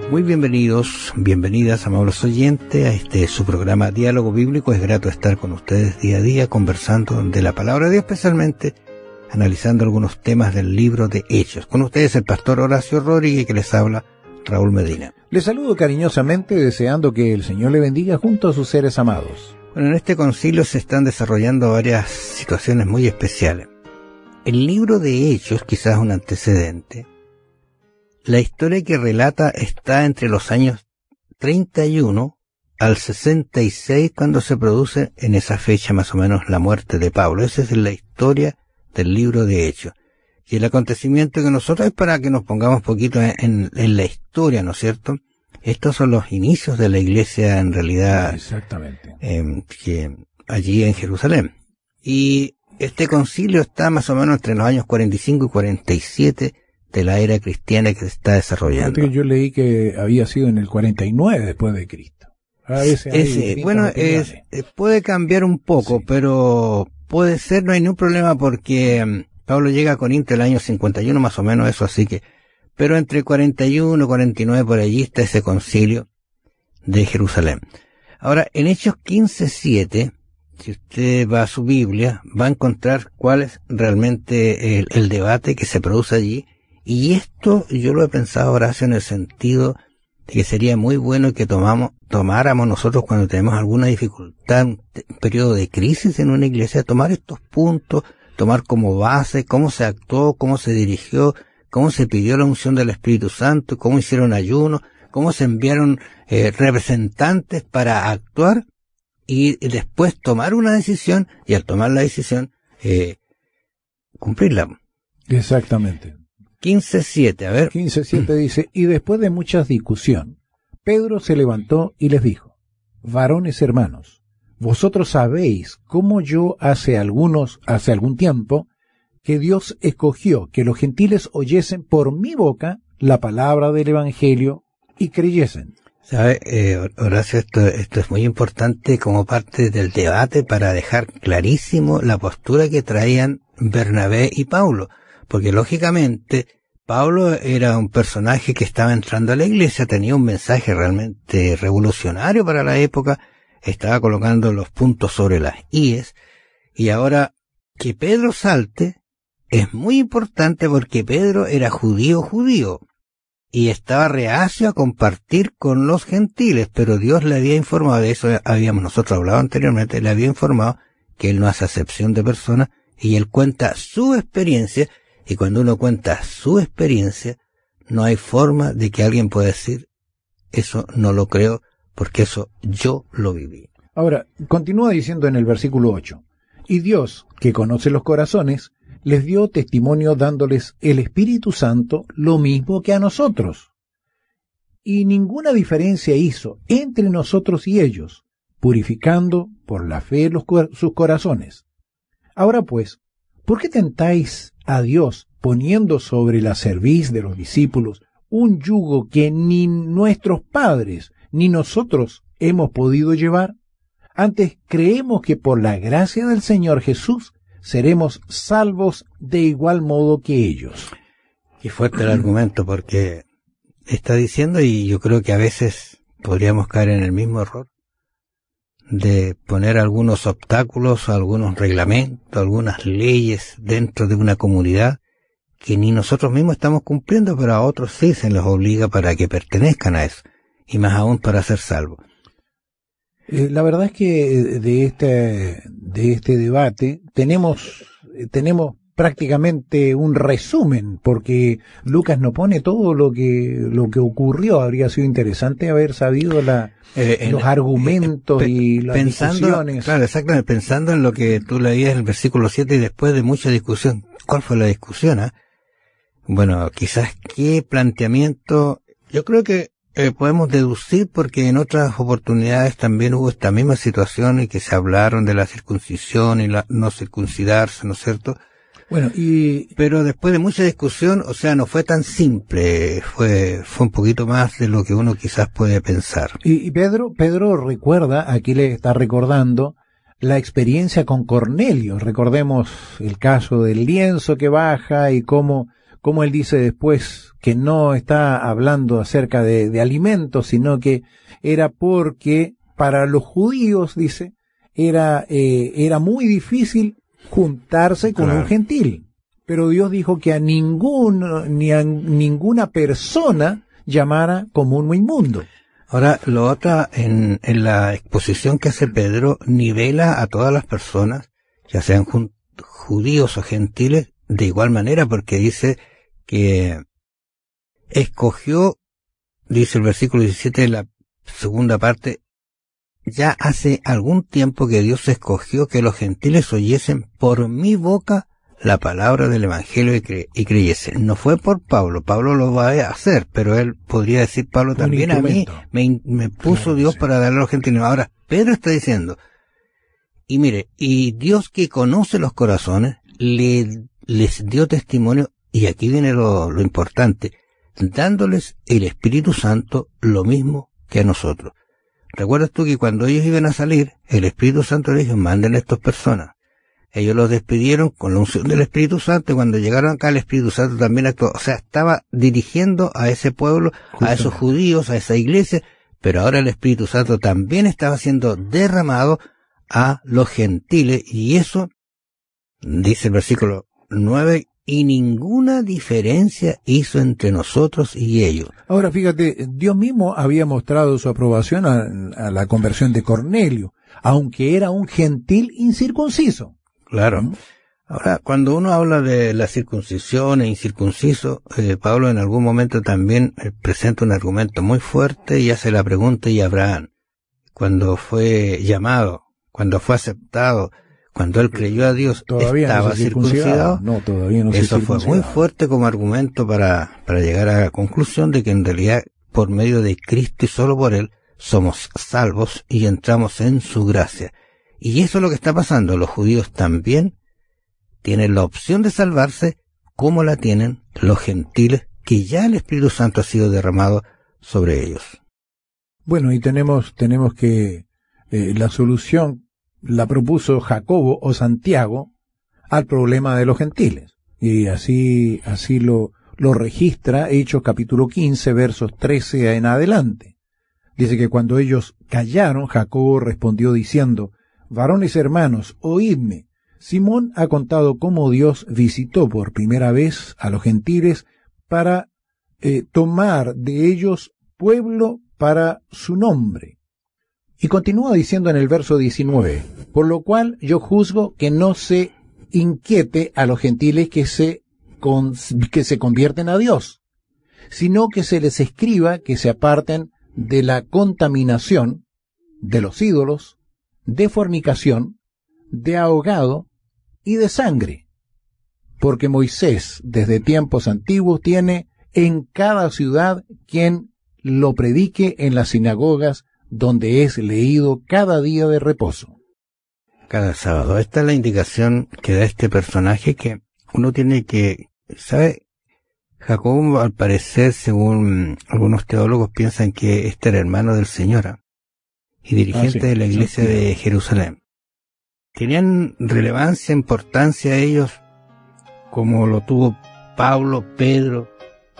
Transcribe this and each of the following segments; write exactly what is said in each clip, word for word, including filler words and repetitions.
Muy bienvenidos, bienvenidas, amables oyentes, a este su programa Diálogo Bíblico. Es grato estar con ustedes día a día conversando de la Palabra de Dios, especialmente analizando algunos temas del libro de Hechos. Con ustedes el pastor Horacio Rodríguez, que les habla Raúl Medina. Les saludo cariñosamente, deseando que el Señor le bendiga junto a sus seres amados. Bueno, en este concilio se están desarrollando varias situaciones muy especiales. El libro de Hechos, quizás un antecedente. La historia que relata está entre los años treinta y uno al sesenta y seis, cuando se produce en esa fecha más o menos la muerte de Pablo. Esa es la historia del libro de Hechos. Y el acontecimiento que nosotros, es para que nos pongamos poquito en, en, en la historia, ¿no es cierto? Estos son los inicios de la iglesia, en realidad. Exactamente. Eh, que allí en Jerusalén. Y este concilio está más o menos entre los años cuarenta y cinco y cuarenta y siete de la era cristiana que se está desarrollando. Yo leí que había sido en el cuarenta y nueve después de Cristo. A veces Ese, bueno, es, puede cambiar un poco, sí, pero puede ser, no hay ningún problema, porque um, Pablo llega a Corinto el año cincuenta y uno más o menos, eso, así que, pero entre cuarenta y uno y cuarenta y nueve por allí está ese concilio de Jerusalén. Ahora, en Hechos quince siete, si usted va a su Biblia, va a encontrar cuál es realmente el, el debate que se produce allí. Y esto yo lo he pensado, Horacio, en el sentido de que sería muy bueno que tomamos, tomáramos nosotros cuando tenemos alguna dificultad, un periodo de crisis en una iglesia, tomar estos puntos, tomar como base cómo se actuó, cómo se dirigió, cómo se pidió la unción del Espíritu Santo, cómo hicieron ayuno, cómo se enviaron eh, representantes para actuar y después tomar una decisión, y al tomar la decisión, eh, cumplirla. Exactamente. quince siete, a ver. quince siete dice, y después de mucha discusión, Pedro se levantó y les dijo, varones hermanos, vosotros sabéis cómo yo hace algunos, hace algún tiempo, que Dios escogió que los gentiles oyesen por mi boca la palabra del Evangelio y creyesen. ¿Sabe, eh, Horacio, esto, esto es muy importante como parte del debate para dejar clarísimo la postura que traían Bernabé y Pablo? Porque lógicamente Pablo era un personaje que estaba entrando a la iglesia, tenía un mensaje realmente revolucionario para la época, estaba colocando los puntos sobre las íes, y ahora que Pedro salte es muy importante porque Pedro era judío judío y estaba reacio a compartir con los gentiles, pero Dios le había informado, de eso habíamos nosotros hablado anteriormente, le había informado que él no hace acepción de personas y él cuenta su experiencia. Y cuando uno cuenta su experiencia, no hay forma de que alguien pueda decir, eso no lo creo, porque eso yo lo viví. Ahora, continúa diciendo en el versículo ocho, y Dios, que conoce los corazones, les dio testimonio dándoles el Espíritu Santo lo mismo que a nosotros. Y ninguna diferencia hizo entre nosotros y ellos, purificando por la fe los, sus corazones. Ahora pues, ¿por qué tentáis a Dios poniendo sobre la cerviz de los discípulos un yugo que ni nuestros padres ni nosotros hemos podido llevar? Antes creemos que por la gracia del Señor Jesús seremos salvos de igual modo que ellos. Y fuerte el argumento, porque está diciendo, y yo creo que a veces podríamos caer en el mismo error, de poner algunos obstáculos, algunos reglamentos, algunas leyes dentro de una comunidad que ni nosotros mismos estamos cumpliendo, pero a otros sí se les obliga para que pertenezcan a eso, y más aún para ser salvos. Eh, la verdad es que de este, de este debate tenemos, tenemos prácticamente un resumen, porque Lucas no pone todo lo que, lo que ocurrió. Habría sido interesante haber sabido la, eh, en, los argumentos eh, pe, y las pensando, discusiones. Claro, exactamente, pensando en lo que tú leías en el versículo siete y después de mucha discusión. ¿Cuál fue la discusión? Eh? Bueno, quizás qué planteamiento, yo creo que eh, podemos deducir, porque en otras oportunidades también hubo esta misma situación y que se hablaron de la circuncisión y la no circuncidarse, ¿no es cierto? Bueno, y pero después de mucha discusión, o sea, no fue tan simple, fue fue un poquito más de lo que uno quizás puede pensar. Y, y Pedro Pedro recuerda, aquí le está recordando la experiencia con Cornelio. Recordemos el caso del lienzo que baja y cómo como él dice después que no está hablando acerca de, de alimentos, sino que era porque para los judíos, dice, era, eh, era muy difícil juntarse con claro. un gentil. Pero Dios dijo que a ningún, ni a ninguna persona llamara común o inmundo. Ahora, lo otro, en, en la exposición que hace Pedro, nivela a todas las personas, ya sean judíos o gentiles, de igual manera, porque dice que escogió, dice el versículo diecisiete de la segunda parte, ya hace algún tiempo que Dios escogió que los gentiles oyesen por mi boca la palabra del Evangelio y, cre y creyesen. No fue por Pablo, Pablo lo va a hacer, pero él podría decir, Pablo también a mí me, me puso claro, Dios sí. para darle a los gentiles. Ahora, Pedro está diciendo, y mire, y Dios que conoce los corazones, le, les dio testimonio, y aquí viene lo, lo importante, dándoles el Espíritu Santo lo mismo que a nosotros. ¿Recuerdas tú que cuando ellos iban a salir, el Espíritu Santo les dijo, manden a estas personas? Ellos los despidieron con la unción del Espíritu Santo y cuando llegaron acá el Espíritu Santo también actuó. O sea, estaba dirigiendo a ese pueblo, Justamente. a esos judíos, a esa iglesia, pero ahora el Espíritu Santo también estaba siendo derramado a los gentiles y eso, dice el versículo nueve, y ninguna diferencia hizo entre nosotros y ellos. Ahora fíjate, Dios mismo había mostrado su aprobación a, a la conversión de Cornelio, aunque era un gentil incircunciso. Claro. Ahora, cuando uno habla de la circuncisión e incircunciso, eh, Pablo en algún momento también eh, presenta un argumento muy fuerte y hace la pregunta, y Abraham, cuando fue llamado, cuando fue aceptado, cuando él creyó a Dios, ¿todavía ¿estaba no se circuncidado? No, todavía no se Eso fue muy fuerte como argumento para, para llegar a la conclusión de que en realidad, por medio de Cristo y solo por él, somos salvos y entramos en su gracia. Y eso es lo que está pasando. Los judíos también tienen la opción de salvarse, como la tienen los gentiles, que ya el Espíritu Santo ha sido derramado sobre ellos. Bueno, y tenemos, tenemos que eh, la solución la propuso Jacobo o Santiago al problema de los gentiles. Y así, así lo, lo registra Hechos capítulo quince, versos trece en adelante. Dice que cuando ellos callaron, Jacobo respondió diciendo, varones hermanos, oídme. Simón ha contado cómo Dios visitó por primera vez a los gentiles para eh, tomar de ellos pueblo para su nombre. Y continúa diciendo en el verso diecinueve, por lo cual yo juzgo que no se inquiete a los gentiles que se, con, que se convierten a Dios, sino que se les escriba que se aparten de la contaminación, de los ídolos, de fornicación, de ahogado y de sangre. Porque Moisés, desde tiempos antiguos, tiene en cada ciudad quien lo predique en las sinagogas, donde es leído cada día de reposo. Cada sábado. Esta es la indicación que da este personaje, que uno tiene que, ¿sabe? Jacobo, al parecer, según algunos teólogos, piensan que este era hermano del Señor y dirigente ah, sí, de la iglesia sí. de Jerusalén. Tenían relevancia, importancia ellos, como lo tuvo Pablo, Pedro,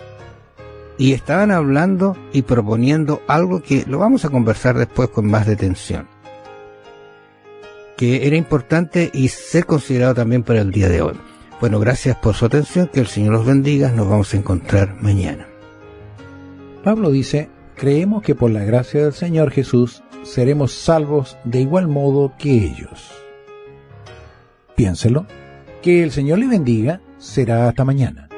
y estaban hablando y proponiendo algo que lo vamos a conversar después con más detención, que era importante y ser considerado también para el día de hoy. Bueno, gracias por su atención, que el Señor los bendiga, nos vamos a encontrar mañana. Pablo dice, creemos que por la gracia del Señor Jesús seremos salvos de igual modo que ellos. Piénselo, que el Señor le bendiga, será hasta mañana.